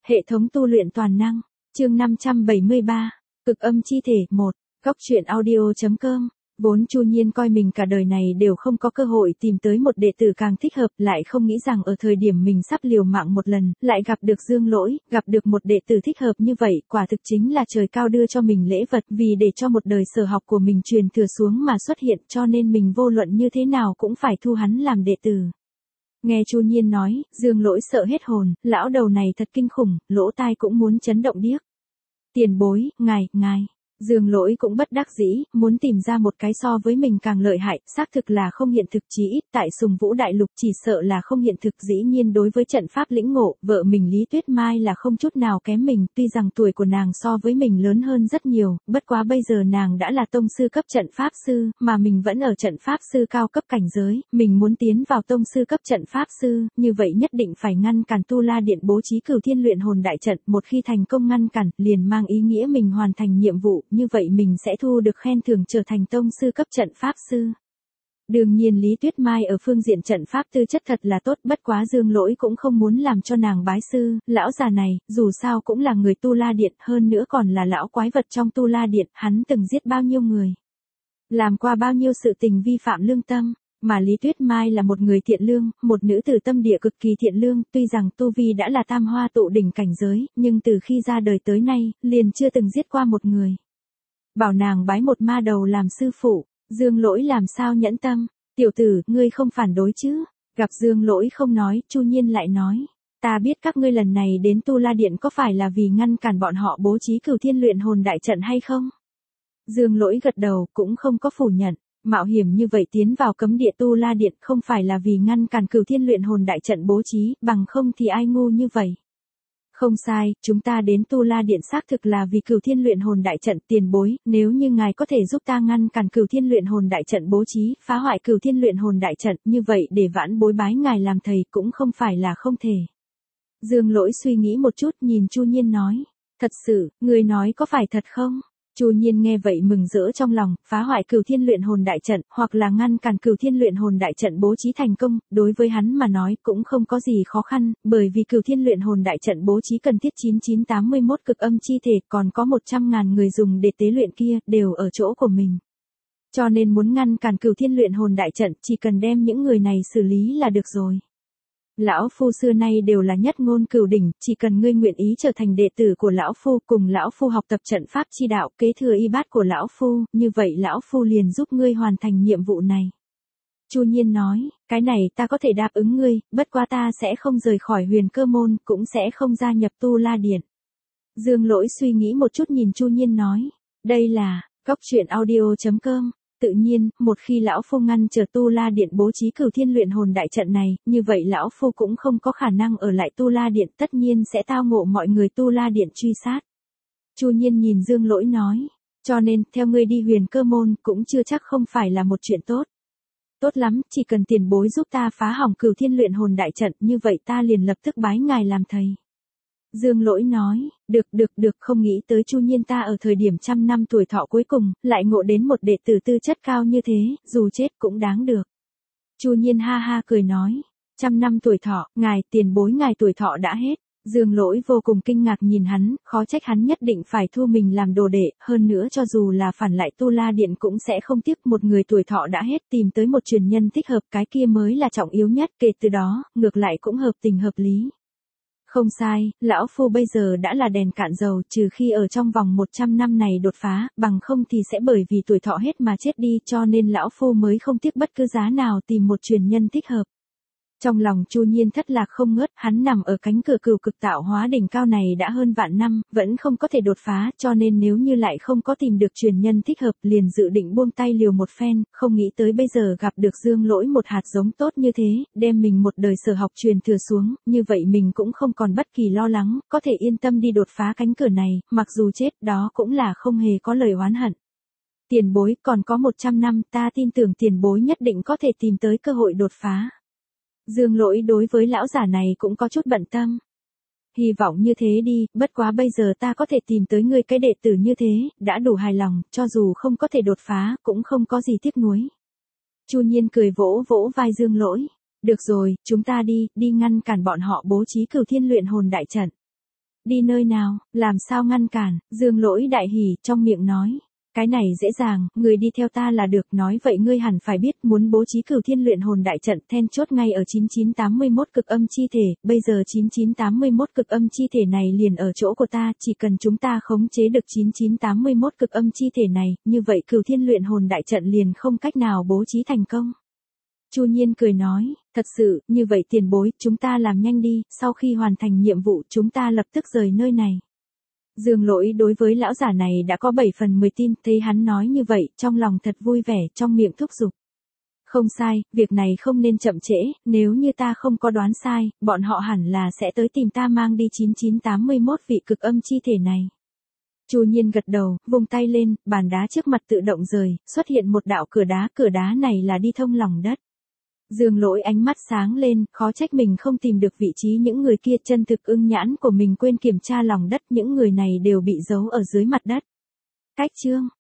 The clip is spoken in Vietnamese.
Hệ thống tu luyện toàn năng, chương 573, cực âm chi thể 1, góc truyện audio.com. Vốn Chu Nhiên coi mình cả đời này đều không có cơ hội tìm tới một đệ tử càng thích hợp, lại không nghĩ rằng ở thời điểm mình sắp liều mạng một lần, lại gặp được Dương Lỗi, gặp được một đệ tử thích hợp như vậy, quả thực chính là trời cao đưa cho mình lễ vật, vì để cho một đời sở học của mình truyền thừa xuống mà xuất hiện, cho nên mình vô luận như thế nào cũng phải thu hắn làm đệ tử. Nghe Chu Nhiên nói, Dương Lỗi sợ hết hồn, lão đầu này thật kinh khủng, lỗ tai cũng muốn chấn động điếc. Tiền bối, ngài. Dương Lỗi cũng bất đắc dĩ, muốn tìm ra một cái so với mình càng lợi hại, xác thực là không hiện thực, chí ít tại Sùng Vũ Đại Lục chỉ sợ là không hiện thực. Dĩ nhiên đối với trận pháp lĩnh ngộ, vợ mình Lý Tuyết Mai là không chút nào kém mình, tuy rằng tuổi của nàng so với mình lớn hơn rất nhiều, bất quá bây giờ nàng đã là tông sư cấp trận pháp sư, mà mình vẫn ở trận pháp sư cao cấp cảnh giới, mình muốn tiến vào tông sư cấp trận pháp sư, như vậy nhất định phải ngăn cản Tu La Điện bố trí Cửu Thiên Luyện Hồn đại trận, một khi thành công ngăn cản, liền mang ý nghĩa mình hoàn thành nhiệm vụ, như vậy mình sẽ thu được khen thưởng trở thành tông sư cấp trận pháp sư. Đương nhiên Lý Tuyết Mai ở phương diện trận pháp tư chất thật là tốt, bất quá Dương Lỗi cũng không muốn làm cho nàng bái sư, lão già này, dù sao cũng là người Tu La Điện, hơn nữa còn là lão quái vật trong Tu La Điện, hắn từng giết bao nhiêu người, làm qua bao nhiêu sự tình vi phạm lương tâm. Mà Lý Tuyết Mai là một người thiện lương, một nữ tử tâm địa cực kỳ thiện lương, tuy rằng tu vi đã là tam hoa tụ đỉnh cảnh giới, nhưng từ khi ra đời tới nay, liền chưa từng giết qua một người. Bảo nàng bái một ma đầu làm sư phụ, Dương Lỗi làm sao nhẫn tâm, tiểu tử, ngươi không phản đối chứ? Gặp Dương Lỗi không nói, Chu Nhiên lại nói, ta biết các ngươi lần này đến Tu La Điện có phải là vì ngăn cản bọn họ bố trí Cửu Thiên Luyện Hồn đại trận hay không? Dương Lỗi gật đầu, cũng không có phủ nhận. Mạo hiểm như vậy tiến vào cấm địa Tu La Điện không phải là vì ngăn cản Cửu Thiên Luyện Hồn đại trận bố trí, bằng không thì ai ngu như vậy. Không sai, chúng ta đến Tu La Điện xác thực là vì Cửu Thiên Luyện Hồn đại trận. Tiền bối, nếu như ngài có thể giúp ta ngăn cản Cửu Thiên Luyện Hồn đại trận bố trí, phá hoại Cửu Thiên Luyện Hồn đại trận, như vậy để vãn bối bái ngài làm thầy cũng không phải là không thể. Dương Lỗi suy nghĩ một chút, nhìn Chu Nhiên nói, thật sự, người nói có phải thật không? Chu Nhiên nghe vậy mừng rỡ trong lòng, phá hoại Cửu Thiên Luyện Hồn đại trận, hoặc là ngăn cản Cửu Thiên Luyện Hồn đại trận bố trí thành công, đối với hắn mà nói cũng không có gì khó khăn, bởi vì Cửu Thiên Luyện Hồn đại trận bố trí cần thiết 9981 cực âm chi thể, còn có 100.000 người dùng để tế luyện kia, đều ở chỗ của mình. Cho nên muốn ngăn cản Cửu Thiên Luyện Hồn đại trận, chỉ cần đem những người này xử lý là được rồi. Lão phu xưa nay đều là nhất ngôn cửu đỉnh, chỉ cần ngươi nguyện ý trở thành đệ tử của lão phu, cùng lão phu học tập trận pháp chi đạo, kế thừa y bát của lão phu, như vậy lão phu liền giúp ngươi hoàn thành nhiệm vụ này. Chu Nhiên nói, cái này ta có thể đáp ứng ngươi, bất quá ta sẽ không rời khỏi Huyền Cơ môn, cũng sẽ không gia nhập Tu La Điện. Dương Lỗi suy nghĩ một chút nhìn Chu Nhiên nói, đây là góc truyện audio.com. Tự nhiên, một khi lão phu ngăn trở Tu La Điện bố trí Cửu Thiên Luyện Hồn đại trận này, như vậy lão phu cũng không có khả năng ở lại Tu La Điện, tất nhiên sẽ tao ngộ mọi người Tu La Điện truy sát. Chu Nhiên nhìn Dương Lỗi nói, cho nên, theo ngươi đi Huyền Cơ môn, cũng chưa chắc không phải là một chuyện tốt. Tốt lắm, chỉ cần tiền bối giúp ta phá hỏng Cửu Thiên Luyện Hồn đại trận, như vậy ta liền lập tức bái ngài làm thầy. Dương Lỗi nói, được, không nghĩ tới Chu Nhiên ta ở thời điểm 100 năm tuổi thọ cuối cùng, lại ngộ đến một đệ tử tư chất cao như thế, dù chết cũng đáng được. Chu Nhiên ha ha cười nói, 100 năm tuổi thọ, ngài, tiền bối ngài tuổi thọ đã hết. Dương Lỗi vô cùng kinh ngạc nhìn hắn, khó trách hắn nhất định phải thu mình làm đồ đệ, hơn nữa cho dù là phản lại Tu La Điện cũng sẽ không tiếc, một người tuổi thọ đã hết, tìm tới một truyền nhân thích hợp, cái kia mới là trọng yếu nhất, kể từ đó, ngược lại cũng hợp tình hợp lý. Không sai, lão phu bây giờ đã là đèn cạn dầu, trừ khi ở trong vòng 100 năm này đột phá, bằng không thì sẽ bởi vì tuổi thọ hết mà chết đi, cho nên lão phu mới không tiếc bất cứ giá nào tìm một truyền nhân thích hợp. Trong lòng Chu Nhiên thất lạc không ngớt, hắn nằm ở cánh cửa Cửu Cực Tạo Hóa đỉnh cao này đã hơn vạn năm, vẫn không có thể đột phá, cho nên nếu như lại không có tìm được truyền nhân thích hợp, liền dự định buông tay liều một phen, không nghĩ tới bây giờ gặp được Dương Lỗi một hạt giống tốt như thế, đem mình một đời sở học truyền thừa xuống, như vậy mình cũng không còn bất kỳ lo lắng, có thể yên tâm đi đột phá cánh cửa này, mặc dù chết đó cũng là không hề có lời oán hận. Tiền bối, còn có 100 năm, ta tin tưởng tiền bối nhất định có thể tìm tới cơ hội đột phá. Dương Lỗi đối với lão giả này cũng có chút bận tâm. Hy vọng như thế đi, bất quá bây giờ ta có thể tìm tới ngươi cái đệ tử như thế, đã đủ hài lòng, cho dù không có thể đột phá, cũng không có gì tiếc nuối. Chu Nhiên cười vỗ vỗ vai Dương Lỗi. Được rồi, chúng ta đi ngăn cản bọn họ bố trí Cửu Thiên Luyện Hồn đại trận. Đi nơi nào, làm sao ngăn cản, Dương Lỗi đại hỉ, trong miệng nói. Cái này dễ dàng, người đi theo ta là được, nói vậy ngươi hẳn phải biết muốn bố trí Cửu Thiên luyện hồn đại trận, then chốt ngay ở 9981 cực âm chi thể, bây giờ 9981 cực âm chi thể này liền ở chỗ của ta, chỉ cần chúng ta khống chế được 9981 cực âm chi thể này, như vậy Cửu Thiên luyện hồn đại trận liền không cách nào bố trí thành công. Chu Nhiên cười nói, thật sự, như vậy tiền bối, chúng ta làm nhanh đi, sau khi hoàn thành nhiệm vụ chúng ta lập tức rời nơi này. Dương Lỗi đối với lão giả này đã có 7 phần 10 tin, thấy hắn nói như vậy, trong lòng thật vui vẻ, trong miệng thúc giục. Không sai, việc này không nên chậm trễ, nếu như ta không có đoán sai, bọn họ hẳn là sẽ tới tìm ta mang đi 9981 vị cực âm chi thể này. Chu Nhiên gật đầu, vung tay lên, bàn đá trước mặt tự động rời, xuất hiện một đạo cửa đá này là đi thông lòng đất. Dương Lỗi ánh mắt sáng lên, khó trách mình không tìm được vị trí những người kia, chân thực ưng nhãn của mình quên kiểm tra lòng đất, những người này đều bị giấu ở dưới mặt đất. Cách chương